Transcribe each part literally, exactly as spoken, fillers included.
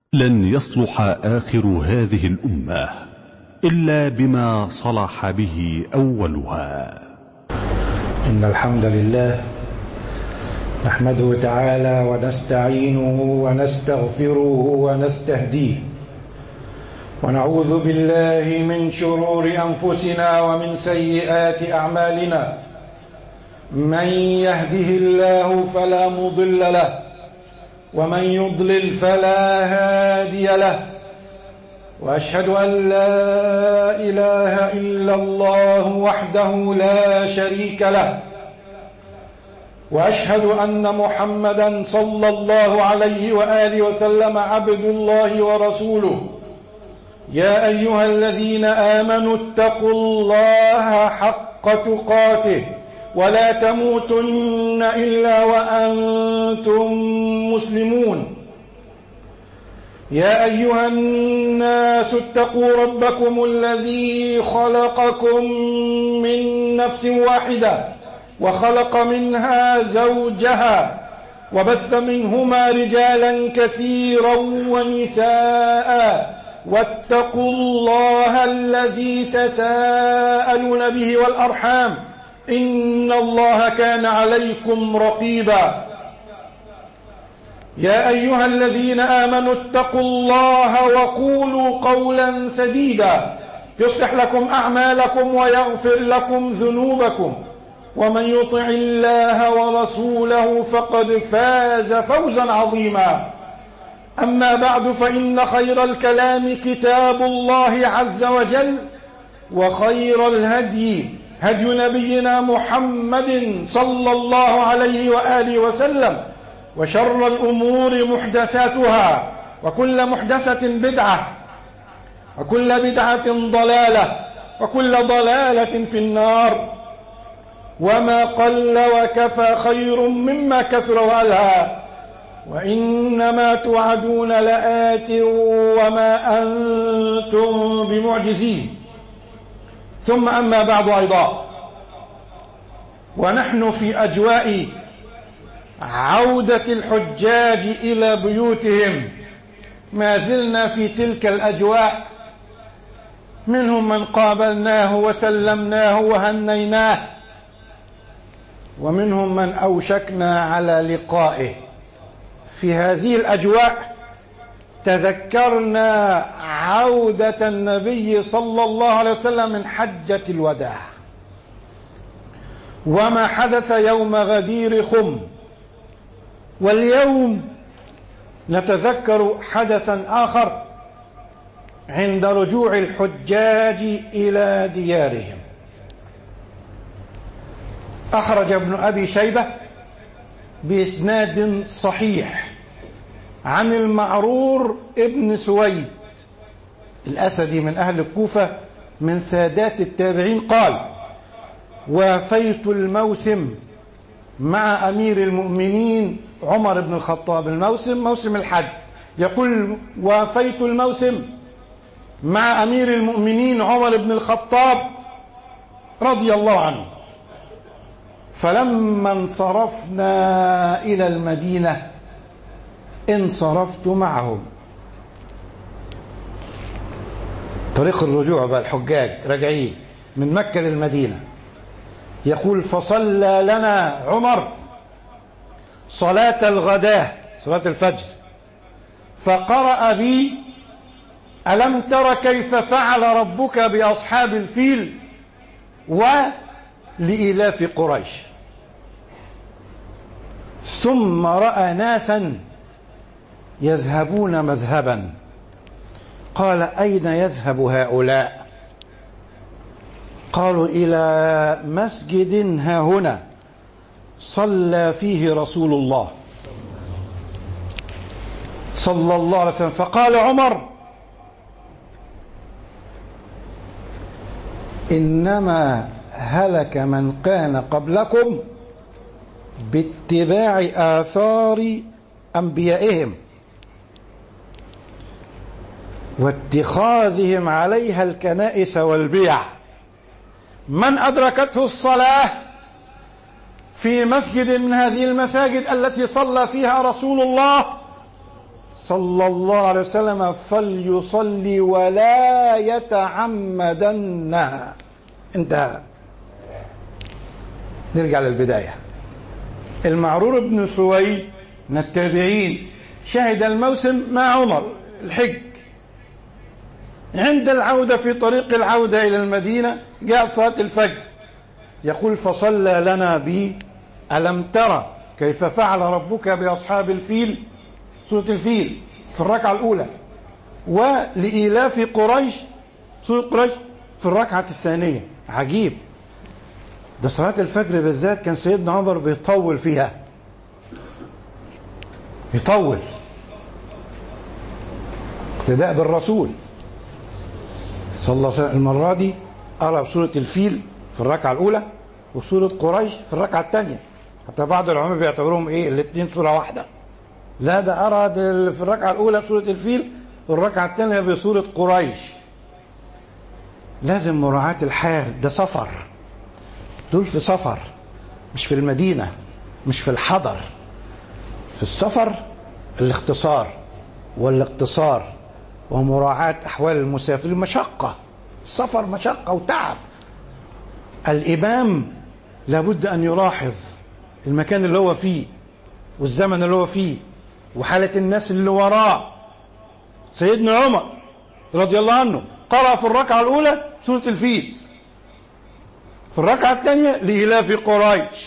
لن يصلح آخر هذه الأمة إلا بما صلح به أولها. إن الحمد لله نحمده تعالى ونستعينه ونستغفره ونستهديه، ونعوذ بالله من شرور أنفسنا ومن سيئات أعمالنا. من يهده الله فلا مضل له، ومن يضلل فلا هادي له، وأشهد أن لا إله إلا الله وحده لا شريك له، وأشهد أن محمدا صلى الله عليه وآله وسلم عبد الله ورسوله. يا أيها الذين آمنوا اتقوا الله حق تقاته ولا تموتن إلا وأنتم مسلمون. يا أيها الناس اتقوا ربكم الذي خلقكم من نفس واحدة وخلق منها زوجها وبث منهما رجالا كثيرا ونساء، واتقوا الله الذي تساءلون به والأرحام إن الله كان عليكم رقيبا. يا أيها الذين آمنوا اتقوا الله وقولوا قولا سديدا يصلح لكم أعمالكم ويغفر لكم ذنوبكم، ومن يطع الله ورسوله فقد فاز فوزا عظيما. أما بعد، فإن خير الكلام كتاب الله عز وجل، وخير الهدي هدي نبينا محمد صلى الله عليه وآله وسلم، وشر الأمور محدثاتها، وكل محدثة بدعة، وكل بدعة ضلالة، وكل ضلالة في النار. وما قل وكفى خير مما كثر وألهى، وإنما توعدون لآت وما أنتم بمعجزين. ثم أما بعد أيضا، ونحن في أجواء عودة الحجاج إلى بيوتهم، ما زلنا في تلك الأجواء. منهم من قابلناه وسلمناه وهنيناه، ومنهم من أوشكنا على لقائه. في هذه الأجواء تذكرنا عودة النبي صلى الله عليه وسلم من حجة الوداع، وما حدث يوم غدير خم. واليوم نتذكر حدثا آخر عند رجوع الحجاج إلى ديارهم. أخرج ابن أبي شيبة بإسناد صحيح عن المعرور ابن سويد الأسدي من أهل الكوفة من سادات التابعين قال: وافيت الموسم مع أمير المؤمنين عمر بن الخطاب. الموسم موسم الحج. يقول: وافيت الموسم مع أمير المؤمنين عمر بن الخطاب رضي الله عنه، فلما انصرفنا إلى المدينة انصرفت معهم. طريق الرجوع بقى، الحجاج راجعين من مكة للمدينة. يقول: فصلى لنا عمر صلاة الغداة، صلاة الفجر، فقرأ بي: ألم تر كيف فعل ربك بأصحاب الفيل ولإلاف قريش. ثم رأى ناسا يذهبون مذهبا، قال: أين يذهب هؤلاء؟ قالوا: إلى مسجد ها هنا صلى فيه رسول الله صلى الله عليه وسلم. فقال عمر: إنما هلك من كان قبلكم باتباع آثار أنبيائهم واتخاذهم عليها الكنائس والبيع. من أدركته الصلاة في مسجد من هذه المساجد التي صلى فيها رسول الله صلى الله عليه وسلم فليصلي ولا يتعمدنها. انتهى. نرجع للبداية. المعرور بن سويد من التابعين شهد الموسم مع عمر الحج. عند العودة في طريق العودة إلى المدينة جاء صلاة الفجر، يقول فصلى لنا بي ألم ترى كيف فعل ربك بأصحاب الفيل، سورة الفيل في الركعة الأولى، ولإيلاف قريش سورة قريش في الركعة الثانية. عجيب، ده صلاة الفجر بالذات كان سيدنا عمر بيطول فيها، يطول اقتداء بالرسول صلى الله عليه وسلم. المرة دي قرأ بسورة الفيل في الركعة الأولى وسورة قريش في الركعة الثانية، حتى بعض العلماء بيعتبرهم ايه الاثنين سورة واحدة. لا، ده أرى في الركعة الأولى بسورة الفيل والركعة الثانية بسورة قريش. لازم مراعاة الحال، ده سفر، دول في سفر مش في المدينة، مش في الحضر. في السفر الاختصار والاقتصار ومراعاة أحوال المسافر، مشقة، السفر مشقة وتعب. الإمام لابد أن يلاحظ المكان اللي هو فيه والزمن اللي هو فيه وحالة الناس اللي وراه. سيدنا عمر رضي الله عنه قرأ في الركعة الأولى سورة الفيل، في الركعة الثانية لإيلاف قريش،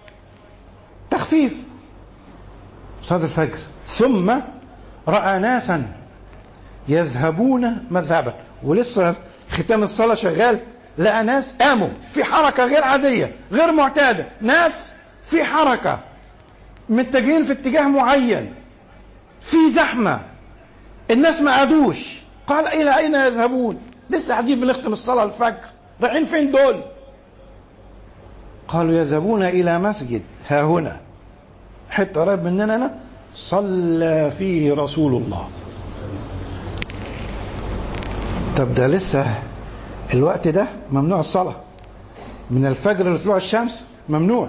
تخفيف صلاة الفجر. ثم رأى ناسا يذهبون مذهبا، ولسه ختام الصلاة شغال، لقى ناس قاموا في حركة غير عادية غير معتادة، ناس في حركة متجهين في اتجاه معين، في زحمة، الناس ما قعدوش. قال إلى أين يذهبون؟ لسه قاعدين بنختم الصلاة الفجر، رايحين فين دول؟ قالوا يذهبون إلى مسجد ها هنا حتى قريب مننا هنا صلى فيه رسول الله. طب ده لسه الوقت ده ممنوع الصلاة، من الفجر لطلوع الشمس ممنوع.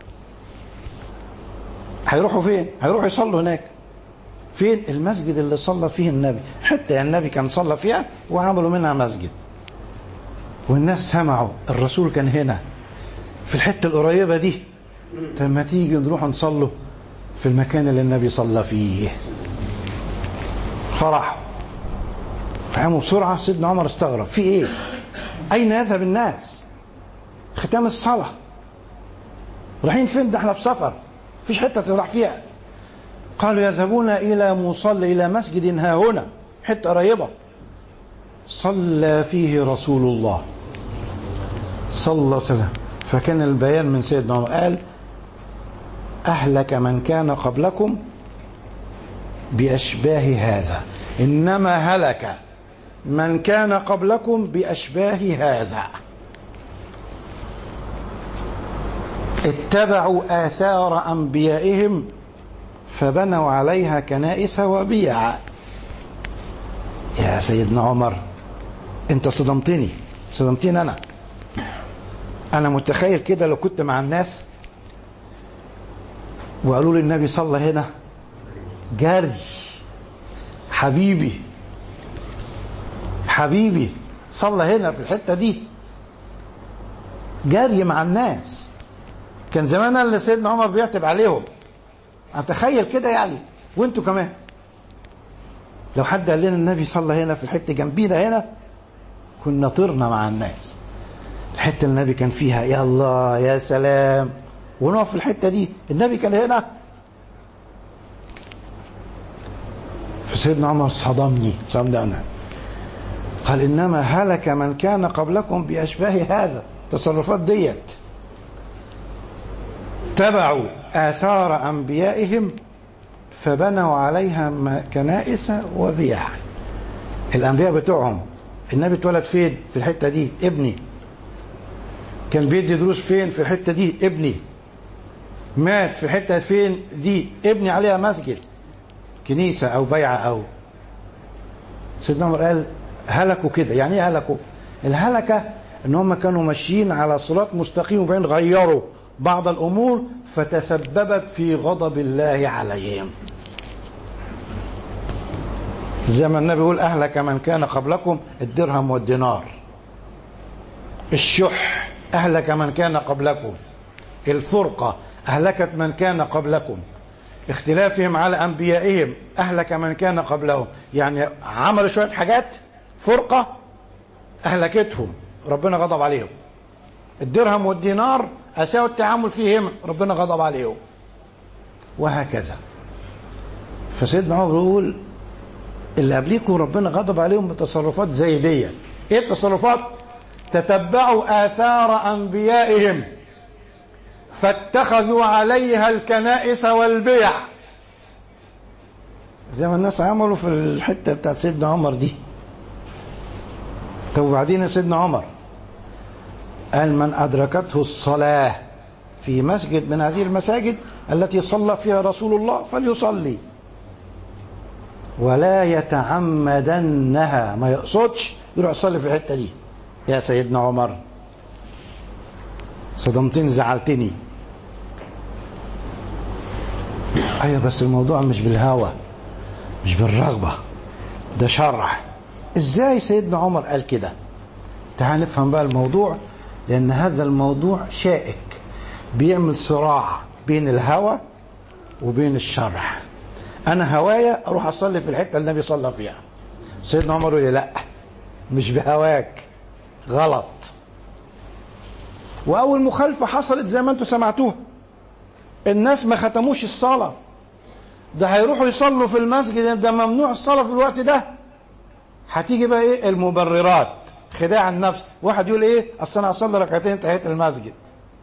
هيروحوا فين؟ هيروحوا يصلوا هناك. فين؟ المسجد اللي صلى فيه النبي، حتى النبي كان صلى فيها وعملوا منها مسجد، والناس سمعوا الرسول كان هنا في الحتة القريبة دي. طب ما تيجي نروح نصلوا في المكان اللي النبي صلى فيه. فرحوا، فهموا بسرعة. سيدنا عمر استغرب، في ايه؟ اين يذهب الناس؟ ختام الصلاة، رايحين فين؟ ده احنا في سفر، فيش حتة تروح فيها. قالوا يذهبون الى مصلى الى مسجد ها هنا، حتة قريبة صلى فيه رسول الله صلى الله عليه وسلم. فكان البيان من سيدنا عمر، قال أهلك من كان قبلكم بأشباه هذا، إنما هلك من كان قبلكم بأشباه هذا، اتبعوا آثار أنبيائهم فبنوا عليها كنائس وبيعا. يا سيدنا عمر انت صدمتني، صدمتني انا انا متخيل كده لو كنت مع الناس وقالوا لي النبي صلى هنا، جري حبيبي حبيبي صلى هنا في الحتة دي، جري مع الناس. كان زمان اللي سيدنا عمر بيعتب عليهم، اتخيل كده يعني. وانتوا كمان لو حد قال لنا النبي صلى هنا في الحته جنبينا هنا، كنا طرنا مع الناس. الحته اللي النبي كان فيها، يا الله يا سلام، ونقف في الحته دي، النبي كان هنا. فسيدنا عمر صدمني صدمني انا، قال انما هلك من كان قبلكم باشباه هذا، التصرفات ديت تبعوا آثار أنبيائهم فبنوا عليها كنائس وبيع. الأنبياء بتوعهم، النبي اتولد فين؟ في الحتة دي، ابني. كان بيدي دروس فين؟ في الحتة دي، ابني. مات في الحتة فين دي، ابني عليها مسجد، كنيسة أو بيعة. أو سيدنا عمر قال هلكوا كده. يعني ايه هلكوا؟ الهلكة ان هم كانوا ماشيين على صراط مستقيم وبين غيروا بعض الأمور فتسببت في غضب الله عليهم. زي ما النبي يقول أهلك من كان قبلكم الدرهم والدينار، الشح أهلك من كان قبلكم، الفرقة أهلكت من كان قبلكم، اختلافهم على أنبيائهم أهلك من كان قبلهم. يعني عملوا شوية حاجات فرقة أهلكتهم، ربنا غضب عليهم. الدرهم والدينار أساءوا التعامل فيهم، ربنا غضب عليهم، وهكذا. فسيدنا عمر يقول اللي قبليكم ربنا غضب عليهم بتصرفات زي دي. ايه التصرفات؟ تتبعوا آثار أنبيائهم فاتخذوا عليها الكنائس والبيع، زي ما الناس عملوا في الحتة بتاعت سيدنا عمر دي. طب وبعدين سيدنا عمر قال من أدركته الصلاة في مسجد من هذه المساجد التي صلى فيها رسول الله فليصلي ولا يتعمدنها، ما يقصدش يروح يصلي في الحتة دي. يا سيدنا عمر صدمتني، زعلتني. ايوه بس الموضوع مش بالهوى، مش بالرغبة، ده شرع. ازاي سيدنا عمر قال كده؟ تعال نفهم بقى الموضوع، لان هذا الموضوع شائك، بيعمل صراع بين الهوى وبين الشرع. انا هوايا اروح اصلي في الحته اللي النبي صلى فيها. سيدنا عمر يقول لي لا، مش بهواك، غلط. واول مخالفه حصلت زي ما انتم سمعتوها، الناس ما ختموش الصلاه، ده هيروحوا يصلوا في المسجد، ده ممنوع الصلاه في الوقت ده. هتيجي بقى ايه المبررات، خداع النفس. واحد يقول ايه اصل انا اصلي ركعتين تحيه المسجد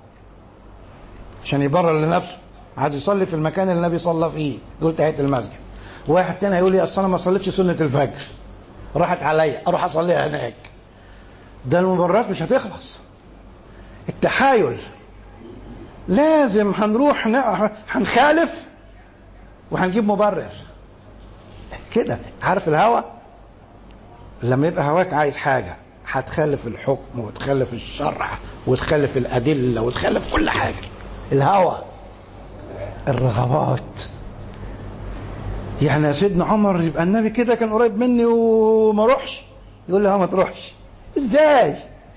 عشان يبرر لنفسه، عايز يصلي في المكان اللي النبي صلى فيه، يقول تحيه المسجد. واحد تاني يقول لي اصل انا ما صليتش سنه الفجر راحت عليا اروح اصليها هناك. ده المبررات مش هتخلص. التحايل لازم هنروح هنخالف وهنجيب مبرر كده. عارف الهوى لما يبقى هواك عايز حاجه هتخالف الحكم وتخالف الشرع وتخالف الادله وتخالف كل حاجه. الهوى، الرغبات. يعني يا سيدنا عمر يبقى النبي كده كان قريب مني وما اروحش، يقول لي ها ما تروحش. ازاي؟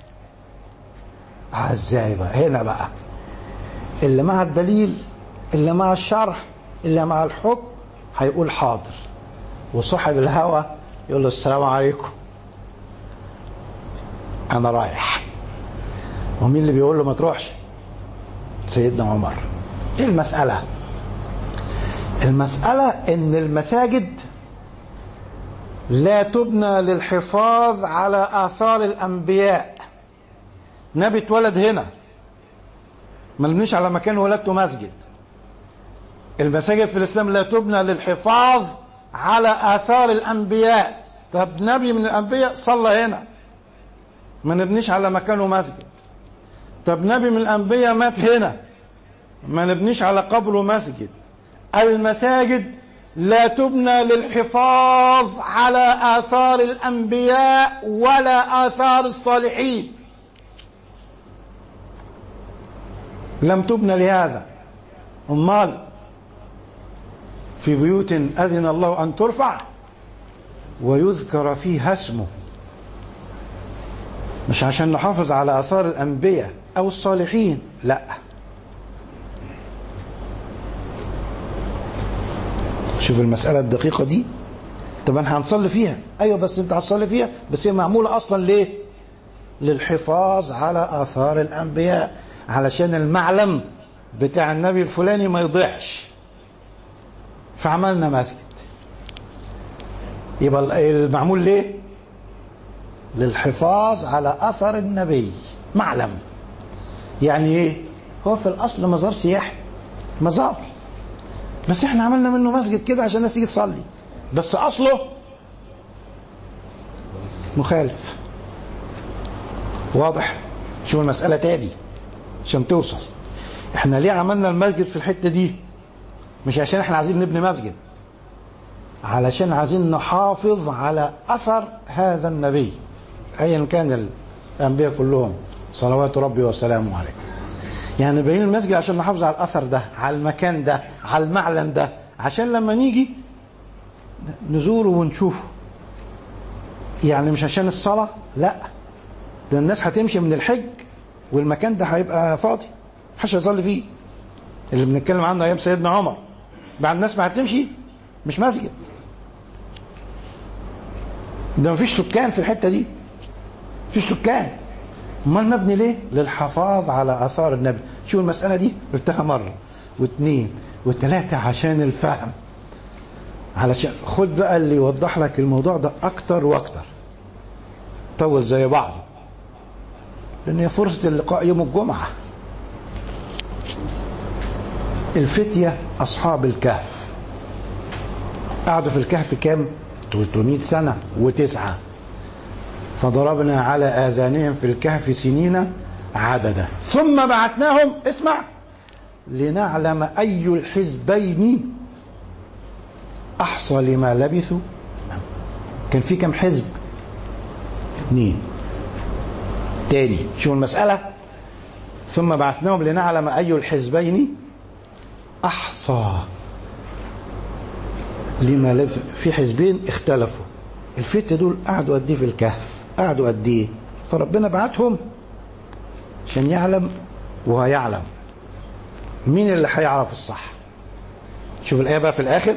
اه ازاي بقى؟ هنا بقى اللي مع الدليل، اللي مع الشرع، اللي مع الحكم هيقول حاضر، وصاحب الهوى يقول له السلام عليكم انا رايح. ومين اللي بيقول له ما تروحش؟ سيدنا عمر. ايه المسألة؟ المسألة ان المساجد لا تبنى للحفاظ على آثار الأنبياء. نبي اتولد هنا، ما نبنيش على مكان ولادته مسجد. المساجد في الإسلام لا تبنى للحفاظ على آثار الأنبياء. طب نبي من الأنبياء صلى هنا، ما نبنيش على مكانه مسجد. طب نبي من الأنبياء مات هنا، ما نبنيش على قبره مسجد. المساجد لا تبنى للحفاظ على آثار الأنبياء ولا آثار الصالحين، لم تبنى لهذا. أمال في بيوت أذن الله أن ترفع ويذكر فيها اسمه، مش عشان نحافظ على آثار الأنبياء أو الصالحين، لا. شوف المسألة الدقيقة دي. طب احنا هنصلي فيها، ايوه بس انت هتصلي فيها، بس هي معمولة اصلا ليه؟ للحفاظ على آثار الأنبياء، علشان المعلم بتاع النبي الفلاني ما يضيعش، فعملنا مسجد. يبقى المعمول ليه؟ للحفاظ على أثر النبي، معلم. يعني ايه؟ هو في الأصل مزار سياحي، مزار، بس احنا عملنا منه مسجد كده عشان الناس تيجي تصلي، بس أصله مخالف. واضح؟ شوف المسألة تاني عشان توصل. احنا ليه عملنا المسجد في الحتة دي؟ مش عشان احنا عايزين نبني مسجد، علشان عايزين نحافظ على أثر هذا النبي أيا كان الأنبياء كلهم صلوات ربي وسلامه عليه. يعني نبين المسجد عشان نحافظ على الأثر ده، على المكان ده، على المعلم ده، عشان لما نيجي نزوره ونشوفه. يعني مش عشان الصلاة، لا، ده الناس هتمشي من الحج والمكان ده هيبقى فاضي محدش هيصلي فيه، اللي بنتكلم عنه ايام سيدنا عمر. بعد الناس ما هتمشي مش مسجد، ده مفيش سكان في الحتة دي، مفيش سكان. امال مبني ليه؟ للحفاظ على اثار النبي. شو المسألة دي قلتها مرة واثنين وثلاثة عشان الفهم، علشان خد بقى اللي يوضح لك الموضوع ده اكتر واكتر. طول زي بعض، لان هي فرصة اللقاء يوم الجمعة. الفتية اصحاب الكهف قعدوا في الكهف كام؟ ثلاثمائة سنة وتسعة. فضربنا على آذانهم في الكهف سنين عددا ثم بعثناهم، اسمع، لنعلم أي الحزبين أحصى لما لبثوا. كان في كم حزب؟ اثنين. تاني شو المسألة؟ ثم بعثناهم لنعلم أي الحزبين أحصى لما لبثوا. في حزبين اختلفوا. الفتية دول قعدوا قد ايه في الكهف؟ قعدوا قد ايه؟ فربنا بعتهم عشان يعلم، وهيعلم مين اللي هيعرف الصح. شوف الآية بقى في الآخر: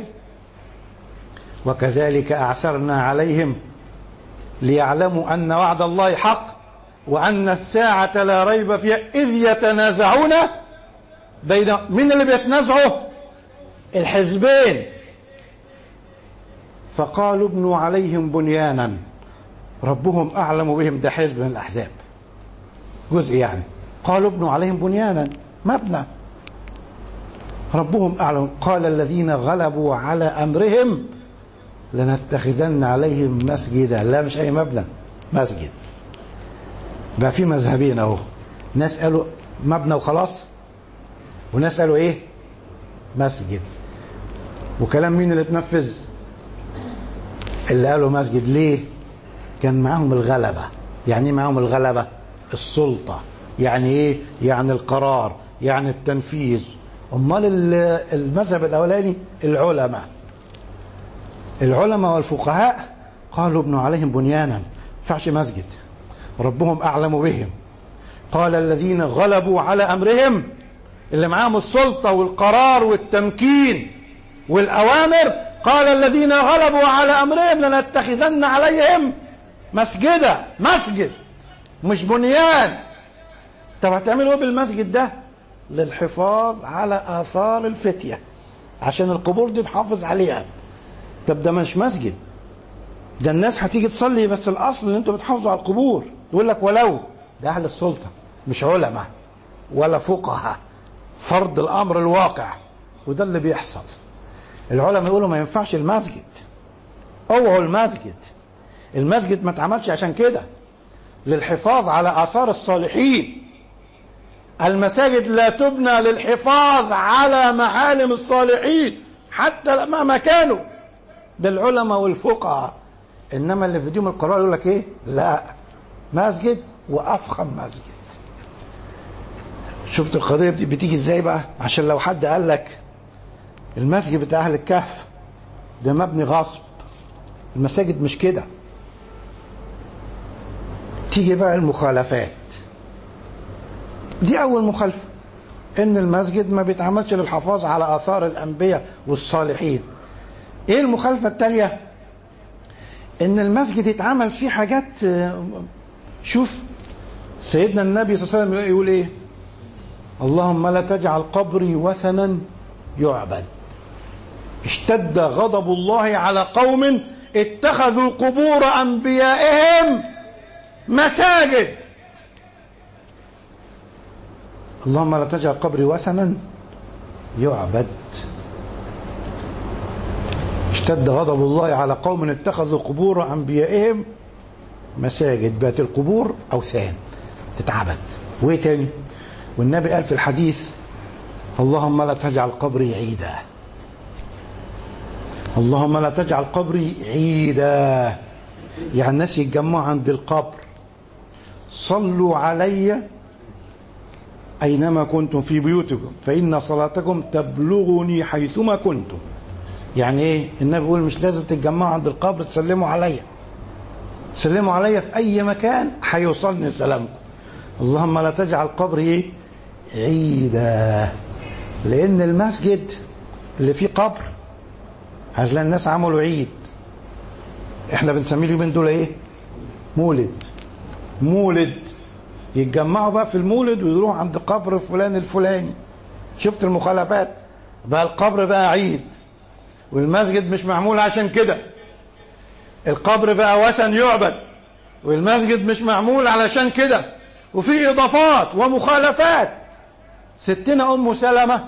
وكذلك أعثرنا عليهم ليعلموا أن وعد الله حق وأن الساعة لا ريب فيها إذ يتنازعون بين. مين اللي بيتنازعوا؟ الحزبين. فقالوا ابنوا عليهم بنيانا ربهم أعلم بهم. ده حزب من الأحزاب، جزء يعني. قالوا ابنوا عليهم بنيانا، مبنى، ربهم أعلم. قال الذين غلبوا على أمرهم لنتخذن عليهم مسجدا. لا، مش أي مبنى، مسجد. بقى في مذهبين أهو، ناس قالوا مبنى وخلاص، وناس قالوا إيه؟ مسجد. وكلام مين اللي اتنفذ؟ اللي قالوا مسجد. ليه؟ كان معاهم الغلبة. يعني ايه معاهم الغلبة؟ السلطة. يعني ايه؟ يعني القرار، يعني التنفيذ. امال المذهب الاولاني العلماء العلماء والفقهاء قالوا ابنوا عليهم بنيانا، ما ينفعش مسجد، ربهم اعلم بهم. قال الذين غلبوا على امرهم، اللي معاهم السلطة والقرار والتمكين والاوامر، قال الذين غلبوا على أمرهم لنتخذن عليهم مسجدا. مسجد مش بنيان. طب هتعملوا ايه بالمسجد ده؟ للحفاظ على آثار الفتية، عشان القبور دي نحافظ عليها. طب ده مش مسجد، ده الناس هتيجي تصلي، بس الأصل ان انتوا بتحافظوا على القبور. يقول لك ولو ده أهل السلطة، مش علماء ولا فقهاء، فرض الأمر الواقع، وده اللي بيحصل. العلماء يقولوا ما ينفعش المسجد، اوعوا المسجد. المسجد ما اتعملش عشان كده، للحفاظ على آثار الصالحين. المساجد لا تبنى للحفاظ على معالم الصالحين حتى مهما كانوا، ده العلماء والفقهاء. انما اللي في ايديهم القرار يقول لك ايه؟ لا، مسجد وافخم مسجد. شفت القضيه بتيجي ازاي بقى؟ عشان لو حد قال لك المسجد بتاع أهل الكهف ده مبني غصب، المساجد مش كده. تيجي بقى المخالفات دي. أول مخالفة إن المسجد ما بيتعملش للحفاظ على آثار الأنبياء والصالحين. إيه المخالفة التالية؟ إن المسجد يتعمل فيه حاجات. شوف سيدنا النبي صلى الله عليه وسلم يقول إيه؟ اللهم لا تجعل قبري وثنا يعبد. اشتد غضب الله على قوم اتخذوا قبور أنبيائهم مساجد. اللهم لا تجعل قبري وثنا يعبد. اشتد غضب الله على قوم اتخذوا قبور أنبيائهم مساجد. بقت القبور أوثان تتعبد. وايه تاني؟ والنبي قال في الحديث اللهم لا تجعل قبري عيدا. اللهم لا تجعل قبري عيدا، يعني الناس يتجمعوا عند القبر. صلوا علي أينما كنتم في بيوتكم فإن صلاتكم تبلغني حيثما كنتم. يعني ايه؟ النبي بيقول مش لازم تتجمعوا عند القبر تسلموا عليا، سلموا عليا في اي مكان هيوصلني سلامكم. اللهم لا تجعل قبري عيدا، لان المسجد اللي فيه قبر هتلاقي الناس عملوا عيد. احنا بنسميه اليومين دول ايه؟ مولد. مولد يتجمعوا بقى في المولد ويروحوا عند قبر فلان الفلاني. شفت المخالفات؟ بقى القبر بقى عيد، والمسجد مش معمول عشان كده. القبر بقى وثن يعبد، والمسجد مش معمول علشان كده، وفي اضافات ومخالفات. ستنا ام سلمة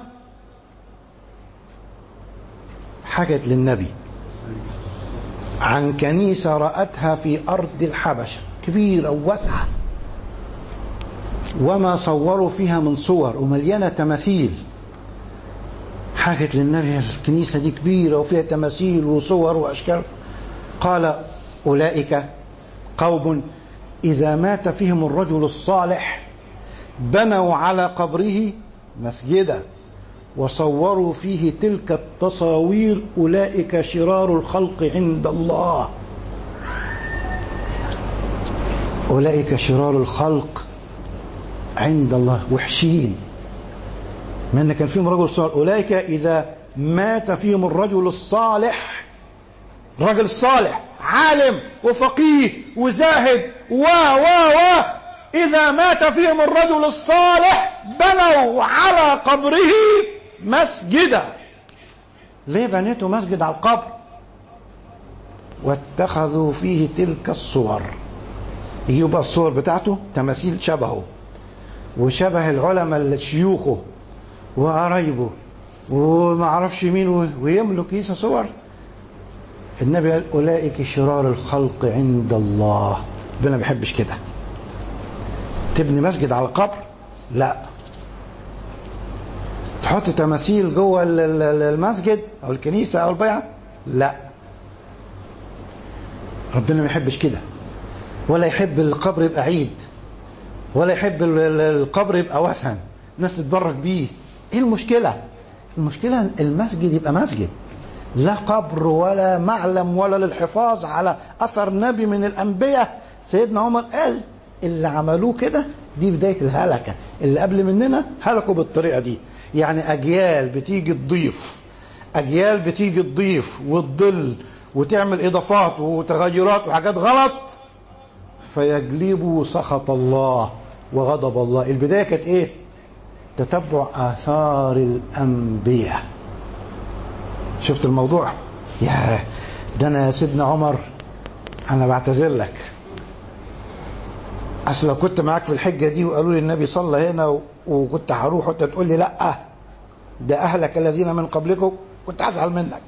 حكت للنبي عن كنيسة رأتها في أرض الحبشة كبيرة وواسعة، وما صوروا فيها من صور، ومليانة تماثيل. حكت للنبي الكنيسة دي كبيرة وفيها تماثيل وصور وأشكال. قال أولئك قوم إذا مات فيهم الرجل الصالح بنوا على قبره مسجدا وصوروا فيه تلك التصاوير، أولئك شرار الخلق عند الله. أولئك شرار الخلق عند الله، وحشين. من كان فيهم رجل صالح، أولئك إذا مات فيهم الرجل الصالح، الرجل الصالح عالم وفقيه وزاهد و و و إذا مات فيهم الرجل الصالح بنوا على قبره مسجدا. ليه بنيتوا مسجد على القبر؟ واتخذوا فيه تلك الصور. يبقى الصور بتاعته تماثيل شبهه وشبه العلماء اللي شيوخه وقرايبه وما عرفش مين، ويملك كيسة صور. النبي قال أولئك شرار الخلق عند الله. ربنا ما بيحبش كده. تبني مسجد على القبر؟ لا. تحط تماثيل جوه المسجد او الكنيسه او البيعه؟ لا. ربنا ما يحبش كده، ولا يحب القبر يبقى عيد، ولا يحب القبر يبقى وثن الناس تتبرك بيه. ايه المشكله؟ المشكله المسجد يبقى مسجد، لا قبر ولا معلم ولا للحفاظ على اثر نبي من الانبياء. سيدنا عمر قال اللي عملوه كده دي بدايه الهلكه، اللي قبل مننا هلكوا بالطريقه دي. يعني اجيال بتيجي تضيف، اجيال بتيجي تضيف وتضل وتعمل اضافات وتغيرات وحاجات غلط، فيجلبوا سخط الله وغضب الله. البدايه كانت ايه؟ تتبع اثار الانبياء. شفت الموضوع؟ يا ده انا يا سيدنا عمر انا بعتذر لك، اصل لو كنت معاك في الحجه دي وقالوا لي النبي صلى هنا وكنت هروح وانت تقول لي لا ده اهلك الذين من قبلكم، كنت هزعل منك.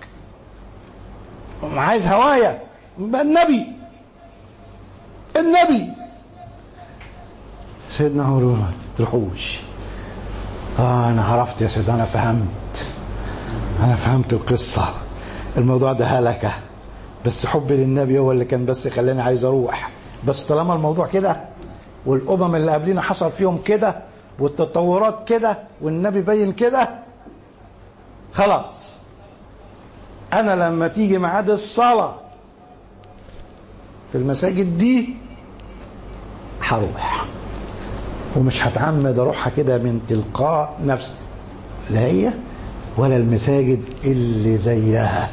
عايز هوايه النبي النبي سيدنا عمر ما تروحوش. اه انا عرفت يا سيدنا، انا فهمت انا فهمت القصه. الموضوع ده هلكه، بس حبي للنبي هو اللي كان بس خلاني عايز اروح. بس طالما الموضوع كده والامم اللي قبلنا حصل فيهم كده والتطورات كده والنبي بين كده، خلاص انا لما تيجي ميعاد الصلاه في المساجد دي هروح، ومش هتعمد اروحها كده من تلقاء نفسي، لا هي ولا المساجد اللي زيها.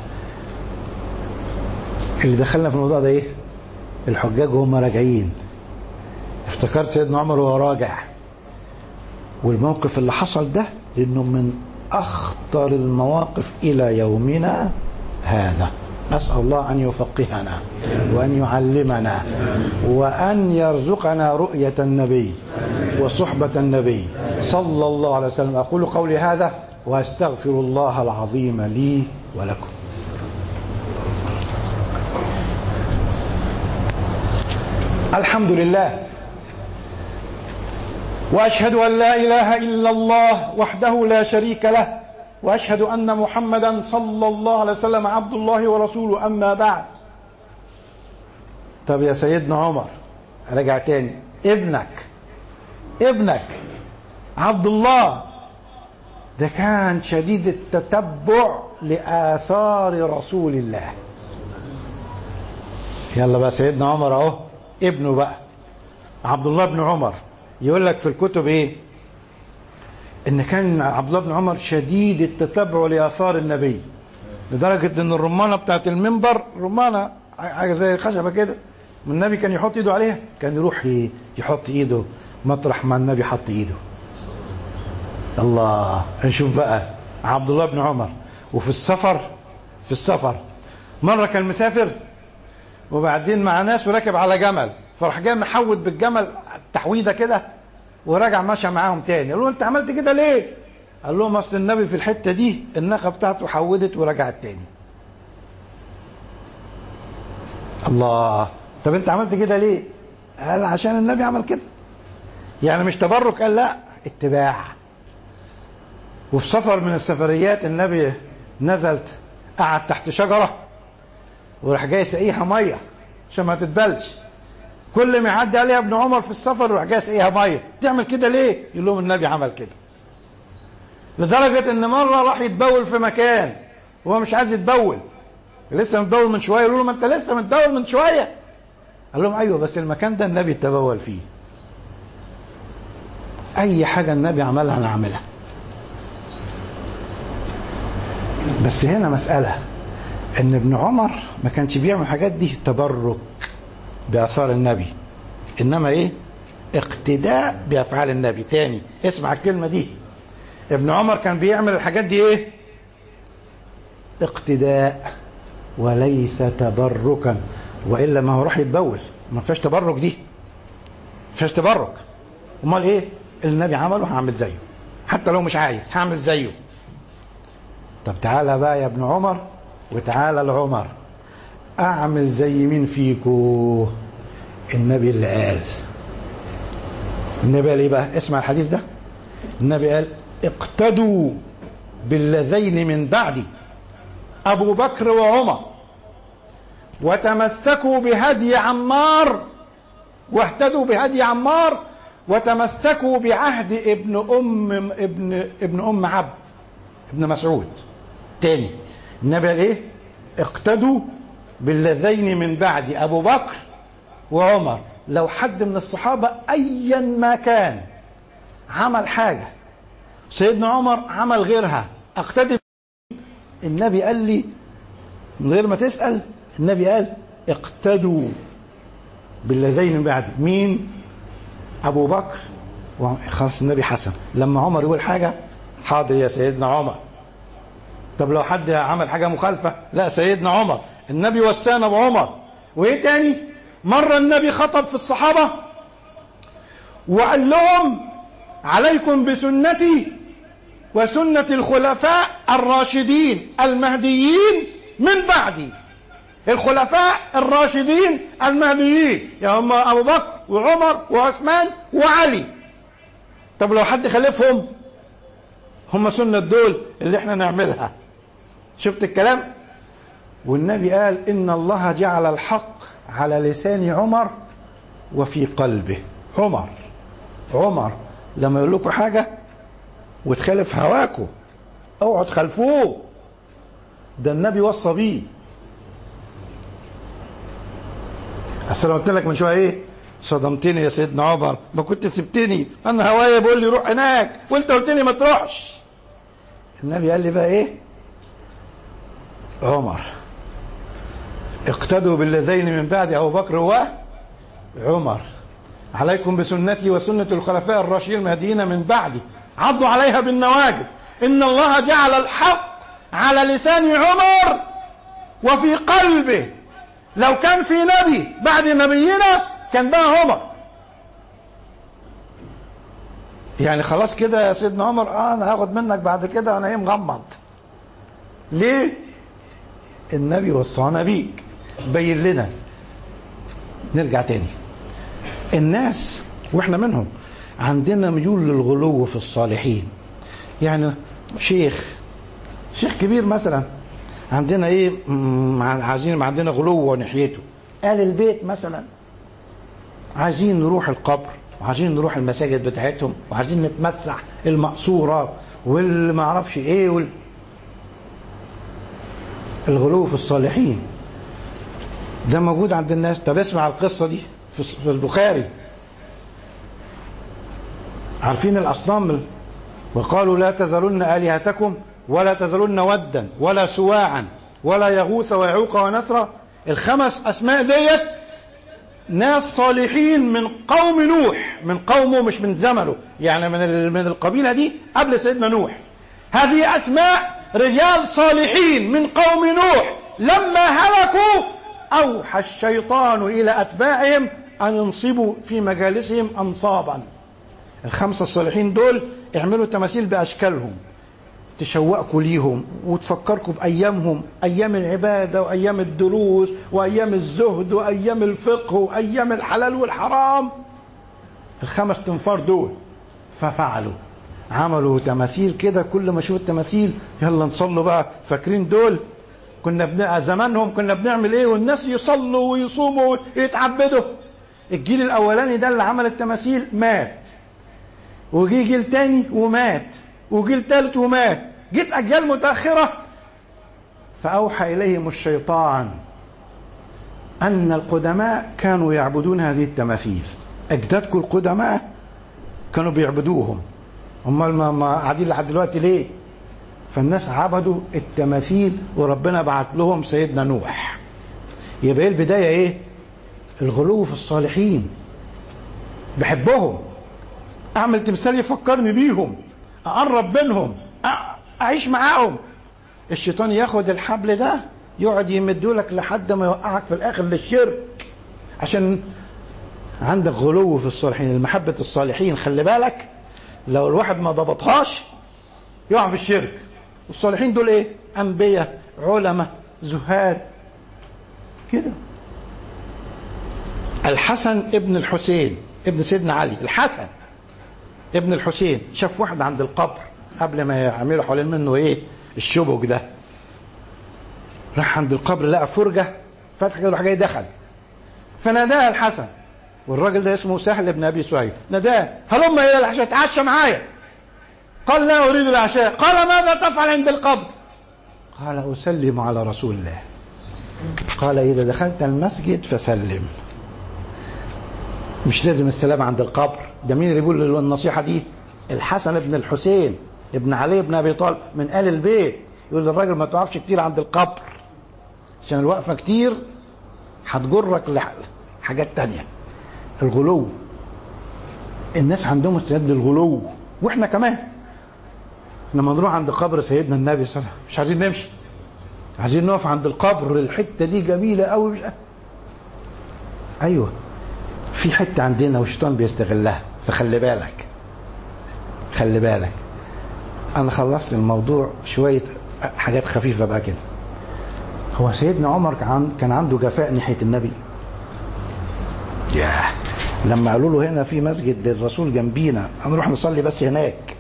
اللي دخلنا في الموضوع ده ايه؟ الحجاج وهم راجعين. افتكرت سيدنا عمر وهو راجع، والموقف اللي حصل ده لانه من اخطر المواقف الى يومنا هذا. نسأل الله ان يفقهنا وان يعلمنا وان يرزقنا رؤية النبي وصحبة النبي صلى الله عليه وسلم. اقول قولي هذا واستغفر الله العظيم لي ولكم. الحمد لله، واشهد ان لا اله الا الله وحده لا شريك له، واشهد ان محمدا صلى الله عليه وسلم عبد الله ورسوله. اما بعد. طب يا سيدنا عمر رجع تاني، ابنك ابنك عبد الله ده كان شديد التتبع لآثار رسول الله. يلا بقى سيدنا عمر اهو ابنه بقى عبد الله بن عمر يقول لك في الكتب ايه؟ ان كان عبد الله بن عمر شديد التتبع لآثار النبي، لدرجة ان الرمانة بتاعت المنبر، رمانة حاجة زي الخشبة كده، من النبي كان يحط ايده عليها، كان يروح يحط ايده مطرح ما النبي حط ايده. الله، نشوف بقى عبد الله بن عمر. وفي السفر في السفر مرة كان مسافر وبعدين مع ناس وراكب على جمل، فراح جاي محود بالجمل تحويده كده وراجع ماشي معاهم تاني. قالوا له انت عملت كده ليه؟ قال لهم اصل النبي في الحته دي الناقه بتاعته حودت ورجعت تاني. الله، طب انت عملت كده ليه؟ قال عشان النبي عمل كده. يعني مش تبرك، قال لا، اتباع. وفي سفر من السفريات النبي نزلت قعد تحت شجره وراح جاي سقيها ميه عشان ما تتبلش. كل ما يعدي عليها ابن عمر في السفر وراح جاي سقيها ميه. تعمل كده ليه؟ يقول لهم النبي عمل كده. لدرجه ان مره راح يتبول في مكان وهو مش عايز يتبول، لسه متبول من شويه. يقولوا له ما انت لسه متبول من شويه. قال لهم ايوه بس المكان ده النبي تبول فيه. اي حاجه النبي عملها انا اعملها. بس هنا مساله ان ابن عمر ما كانش بيعمل الحاجات دي تبرك باثار النبي، انما ايه؟ اقتداء بافعال النبي. تاني اسمع الكلمه دي، ابن عمر كان بيعمل الحاجات دي ايه؟ اقتداء وليس تبركا، والا ما هو راح يتبول، ما فيهاش تبرك دي، ما فيهاش تبرك. امال ايه؟ النبي عمله هعمل زيه، حتى لو مش عايز هعمل زيه. طب تعالى بقى يا ابن عمر وتعالى لعمر، اعمل زي مين فيكو؟ النبي اللي قال. النبي قال ايه بقى؟ اسمع الحديث ده. النبي قال اقتدوا باللذين من بعدي ابو بكر وعمر وتمسكوا بهدي عمار، واهتدوا بهدي عمار وتمسكوا بعهد ابن ام ابن ابن ام عبد ابن مسعود. تاني النبي قال ايه؟ اقتدوا باللذين من بعدي ابو بكر وعمر. لو حد من الصحابه ايا ما كان عمل حاجه سيدنا عمر عمل غيرها اقتدي. النبي قال لي من غير ما تسال، النبي قال اقتدوا باللذين من بعدي. مين؟ ابو بكر وعمر. خلاص النبي حسن. لما عمر يقول حاجه حاضر يا سيدنا عمر. طب لو حد عمل حاجه مخالفه، لا سيدنا عمر. النبي وسانا بعمر. وايه تاني؟ مره النبي خطب في الصحابه وقال لهم عليكم بسنتي وسنه الخلفاء الراشدين المهديين من بعدي. الخلفاء الراشدين المهديين يا هم ابو بكر وعمر وعثمان وعلي. طب لو حد خالفهم، هم سنة دول اللي احنا نعملها. شفت الكلام؟ والنبي قال ان الله جعل الحق على لسان عمر وفي قلبه. عمر عمر لما يقول لكم حاجة وتخالف هواكم اوعوا تخالفوه، ده النبي وصى بيه. اصل قلت لك من شويه ايه؟ صدمتني يا سيدنا عمر، ما كنت سبتني، انا هوايا بيقول لي روح هناك وانت قلت لي ما تروحش. النبي قال لي بقى ايه؟ عمر اقتدوا بالذين من بعد ابو بكر وعمر، عليكم بسنتي وسنه الخلفاء الراشدين المهديين من بعدي، عضوا عليها بالنواجذ. ان الله جعل الحق على لسان عمر وفي قلبه. لو كان في نبي بعد نبينا كان بقى عمر. يعني خلاص كده يا سيدنا عمر، اه انا هاخد منك بعد كده انا ايه مغمض. ليه؟ النبي وصانا بيك، بين لنا. نرجع تاني، الناس واحنا منهم عندنا ميول للغلو في الصالحين. يعني شيخ شيخ كبير مثلا عندنا ايه عايزين، عندنا غلو ناحيته. قال البيت مثلا عايزين نروح القبر وعايزين نروح المساجد بتاعتهم وعايزين نتمسح المقصورة واللي ما اعرفش ايه وال... الغلو في الصالحين ده موجود عند الناس. طب اسمع القصة دي في البخاري. عارفين الأصنام؟ وقالوا لا تذرن آلهتكم ولا تذرن ودا ولا سواعا ولا يغوث ويعوق ونسرا. الخمس أسماء ديت ناس صالحين من قوم نوح، من قومه مش من زمنه، يعني من من القبيلة دي قبل سيدنا نوح. هذه أسماء رجال صالحين من قوم نوح. لما هلكوا أوحى الشيطان إلى أتباعهم أن ينصبوا في مجالسهم أنصابا. الخمسة الصالحين دول اعملوا تماثيل بأشكالهم تشوقكوا ليهم وتفكركوا بأيامهم، أيام العبادة وأيام الدروس وأيام الزهد وأيام الفقه وأيام الحلال والحرام. الخمس تنفار دول ففعلوا، عملوا تماثيل كده. كل ما شوفوا التماثيل يلا نصلوا بقى. فاكرين دول كنا بناء زمانهم كنا بنعمل ايه والناس يصلوا ويصوموا ويتعبدوا. الجيل الاولاني ده اللي عمل التماثيل مات، وجي جيل تاني ومات، وجيل تالت ومات. جيت اجيال متاخره فاوحى اليهم الشيطان ان القدماء كانوا يعبدون هذه التماثيل. اجدادكم القدماء كانوا بيعبدوهم، امال ما قاعدين لحد دلوقتي ليه؟ فالناس عبدوا التماثيل وربنا بعت لهم سيدنا نوح. يبقى ايه البدايه؟ ايه؟ الغلو في الصالحين. بحبهم، اعمل تمثال يفكرني بيهم، اقرب منهم، اعيش معاهم. الشيطان ياخد الحبل ده يقعد يمدولك لحد ما يوقعك في الاخر للشرك، عشان عندك غلو في الصالحين. المحبه الصالحين خلي بالك لو الواحد ما ضبطهاش يقع في الشرك. والصالحين دول ايه؟ انبياء، علماء، زهاد كده. الحسن ابن الحسين ابن سيدنا علي، الحسن ابن الحسين شاف واحد عند القبر قبل ما يعملوا حوالين منه ايه الشبك ده. راح عند القبر لقى فرجه فتح كده، راح جاي دخل فناداه الحسن، والراجل ده اسمه سهل بن ابي سهيل. ناداه هلم الى العشاء تعشى معايا. قال لا اريد العشاء. قال ماذا تفعل عند القبر؟ قال اسلم على رسول الله. قال اذا دخلت المسجد فسلم. مش لازم السلام عند القبر. ده مين اللي بيقول النصيحه دي؟ الحسن بن الحسين ابن علي بن ابي طالب من آل البيت. يقول للراجل ما تقفش كتير عند القبر عشان الوقفه كتير هتجرك لحاجات تانية. الغلو، الناس عندهم استعداد للغلو، واحنا كمان لما نروح عند قبر سيدنا النبي صلى الله عليه وسلم مش عايزين نمشي، عايزين نقف عند القبر. الحته دي جميله قوي. مش ايوه في حته عندنا والشيطان بيستغلها، فخلي بالك خلي بالك. انا خلصت الموضوع شويه حاجات خفيفه بقى كده. هو سيدنا عمر كان عنده جفاء ناحيه النبي. ياه لما قالوا له هنا في مسجد للرسول جنبينا هنروح نصلي بس هناك.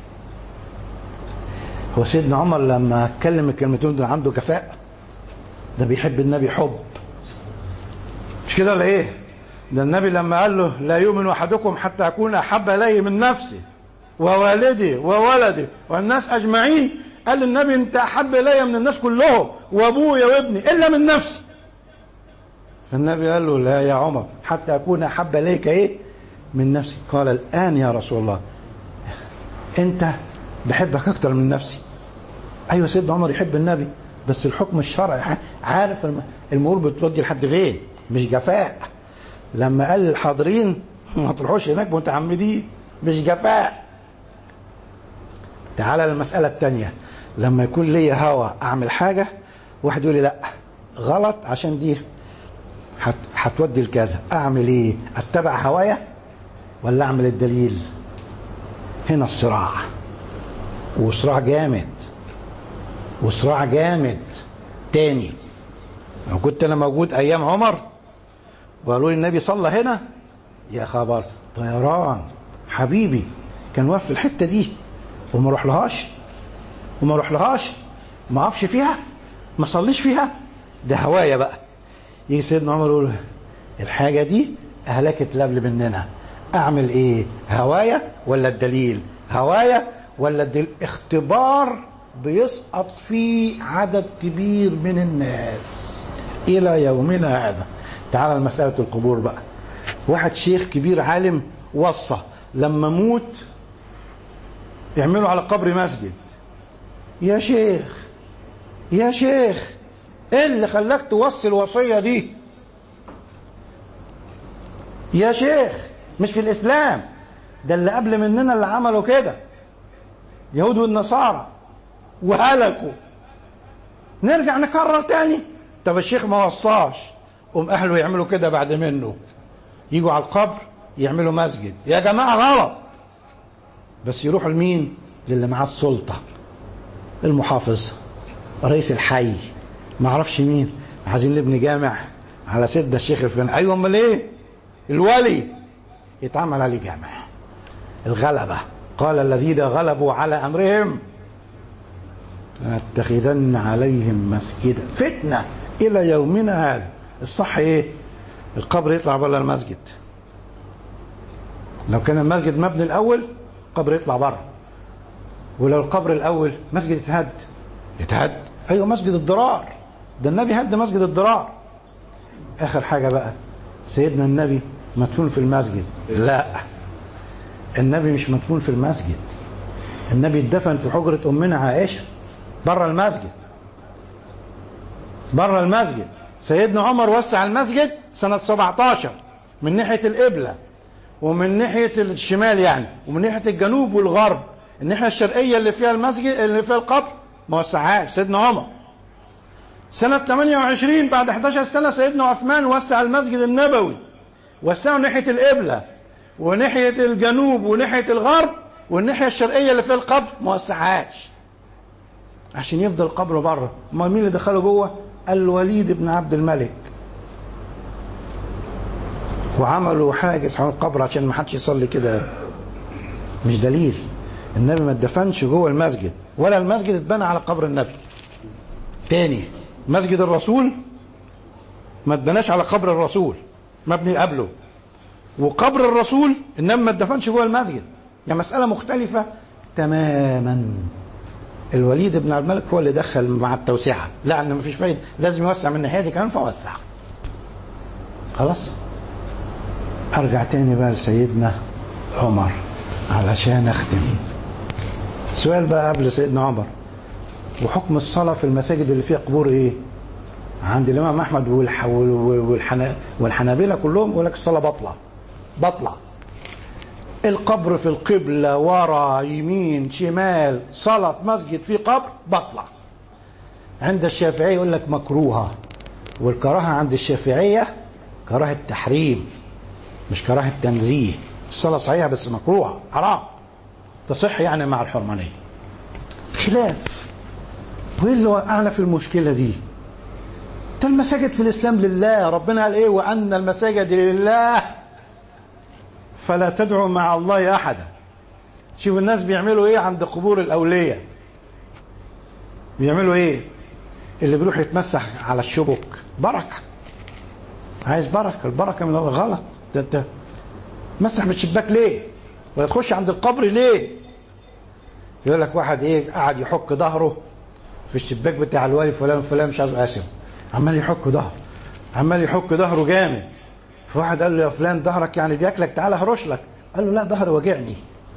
هو سيدنا عمر لما اتكلم الكلمتين دول عنده جفاء؟ ده بيحب النبي حب، مش كده ولا ايه؟ ده النبي لما قال له لا يؤمن احدكم حتى اكون احب اليه من نفسي ووالدي وولدي والناس اجمعين، قال للنبي انت احب الي من الناس كلهم وابويا وابني الا من نفسي. فالنبي قال له لا يا عمر حتى اكون احب اليك ايه من نفسي. قال الان يا رسول الله انت بحبك اكتر من نفسي. ايوه سيدنا عمر يحب النبي بس الحكم الشرعي عارف المؤمور بتودي لحد فين، مش جفاء. لما قال للحاضرين ما تروحوش هناك متعمدين، مش جفاء. تعالى للمسألة التانية. لما يكون لي هوى اعمل حاجة واحد يقول لي لا غلط عشان دي هتودي الكذا، اعمل ايه؟ اتبع هوايا ولا اعمل الدليل؟ هنا الصراع، وصراع جامد، وصراع جامد تاني. لو كنت انا موجود ايام عمر وقالوا لي النبي صلى هنا، يا خبر طيران. حبيبي كان واقف في الحته دي وما اروح لهاش وما اروح لهاش ما اقفش فيها ما صليش فيها، ده هوايه بقى. يجي سيدنا عمر يقول الحاجه دي اهلكت اللي قبل مننا، اعمل ايه؟ هوايا ولا الدليل؟ هوايا ولا الدليل؟ اختبار بيسقط فيه عدد كبير من الناس الى يومنا هذا. تعال لمسألة القبور بقى. واحد شيخ كبير عالم وصى لما موت يعملوا على قبر مسجد. يا شيخ يا شيخ ايه اللي خلاك توصي الوصية دي؟ يا شيخ مش في الاسلام، ده اللي قبل مننا اللي عملوا كده، يهود والنصارى وهلكوا، نرجع نكرر تاني؟ طب الشيخ ما وصاش، قوم اهله يعملوا كده بعد منه، يجوا على القبر يعملوا مسجد. يا جماعة غلط. بس يروحوا لمين؟ للي معاه السلطة، المحافظ، رئيس الحي، ما اعرفش مين، عايزين نبني جامع على سيدنا الشيخ الفلاني. ايوه امال ايه؟ الولي يتعمل عليه جامع. الغلبة قال الذين غلبوا على امرهم لنتخذن عليهم مسجدا. فتنة الى يومنا هذا. الصح ايه؟ القبر يطلع بره المسجد. لو كان المسجد مبني الاول القبر يطلع بره، ولو القبر الاول مسجد يتهد يتهد. ايوه مسجد الضرار، ده النبي هد مسجد الضرار. اخر حاجه بقى، سيدنا النبي مدفون في المسجد. لا، النبي مش مدفون في المسجد، النبي اتدفن في حجره امنا عائشه بره المسجد. بره المسجد. سيدنا عمر وسع المسجد سنه سبعتاشر من ناحيه القبله ومن ناحيه الشمال يعني، ومن ناحيه الجنوب والغرب. الناحيه الشرقيه اللي فيها المسجد اللي فيها القبر ما وسعهاش سيدنا عمر. سنه ثمانية وعشرين بعد احداشر سنه سيدنا عثمان وسع المسجد النبوي، وسعه ناحيه القبله وناحيه الجنوب وناحيه الغرب، والناحيه الشرقيه اللي فيها القبر ما وسعهاش عشان يفضل القبر بره. امال مين اللي دخله جوه؟ الوليد بن عبد الملك. وعملوا حاجز حول القبر عشان ما حدش يصلي كده. مش دليل. النبي ما اتدفنش جوه المسجد، ولا المسجد اتبنى على قبر النبي. تاني، مسجد الرسول ما اتبناش على قبر الرسول، مبني قبله. وقبر الرسول النبي ما اتدفنش جوه المسجد. يعني مسألة مختلفة تماما. الوليد بن عبد الملك هو اللي دخل مع التوسعة. لا، ان مفيش فايدة، لازم يوسع من الناحية دي كمان، فوسع. خلاص. ارجع تاني بقى لسيدنا عمر علشان اختم. سؤال بقى قبل سيدنا عمر، وحكم الصلاة في المساجد اللي فيها قبور ايه؟ عند الامام احمد والح... والحنا... والحنابلة كلهم يقول لك الصلاة بطلة بطلة. القبر في القبلة، ورا، يمين، شمال، صلاة في مسجد في قبر بطلة. عند الشافعية يقول لك مكروهة، والكراهة عند الشافعية كراهة تحريم مش كراهة تنزيه. الصلاة صحيحة بس مكروهة، حرام، تصح يعني مع الحرمانية. خلاف. وايه اللي وقعنا في المشكلة دي؟ ده المساجد في الإسلام لله. ربنا قال ايه؟ وأن المساجد لله فلا تدعوا مع الله أحدا. شوف الناس بيعملوا ايه عند قبور الأولياء. بيعملوا ايه؟ اللي بيروح يتمسح على الشبك بركة، عايز بركة. البركة من الغلط. ده انت مسح من الشباك ليه؟ ولا تخش عند القبر ليه؟ يقول لك واحد ايه قاعد يحك ظهره في الشباك بتاع الوالي فلان فلان مش عايز اسم، عمال يحك ظهره عمال يحك ظهره جامد. فواحد قال له يا فلان ظهرك يعني بياكلك، تعالى هرش لك. قال له لا، ظهري وجعني.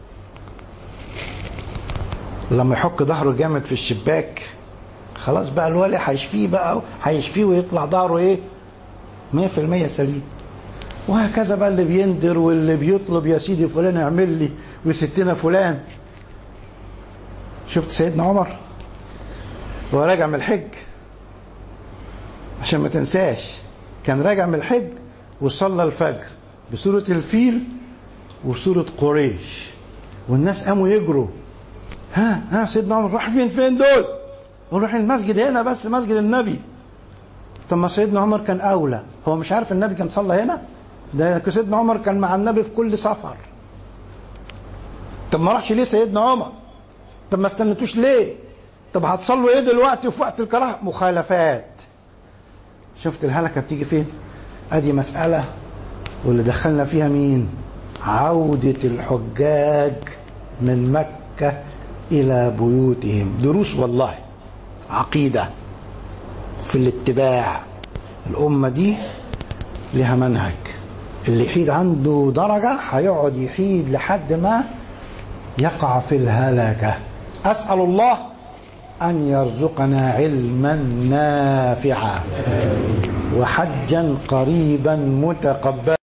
لما يحك ظهره جامد في الشباك خلاص بقى الوالي هيشفيه بقى، هيشفيه ويطلع ظهره ايه؟ مية في المية سليم. وهكذا بقى اللي بيندر واللي بيطلب يا سيدي فلان اعمل لي وستنا فلان. شفت سيدنا عمر وهو راجع من الحج، عشان ما تنساش، كان راجع من الحج وصلى الفجر بسورة الفيل وسورة قريش، والناس قاموا يجروا. ها ها سيدنا عمر راح فين فين دول؟ نروح المسجد هنا بس، مسجد النبي. طب ما سيدنا عمر كان أولى، هو مش عارف النبي كان صلى هنا؟ ده سيدنا عمر كان مع النبي في كل سفر. طب ما راحش ليه سيدنا عمر؟ طب ما استنتوش ليه؟ طب هتصلوا ايه دلوقتي وفي وقت الكراهه؟ مخالفات. شفت الهلكه بتيجي فين؟ ادي مساله واللي دخلنا فيها مين؟ عودة الحجاج من مكة إلى بيوتهم. دروس والله، عقيدة في الاتباع. الأمة دي لها منهج، اللي يحيد عنده درجة هيقعد يحيد لحد ما يقع في الهلكة. أسأل الله أن يرزقنا علما نافعا وحجا قريبا متقبلا.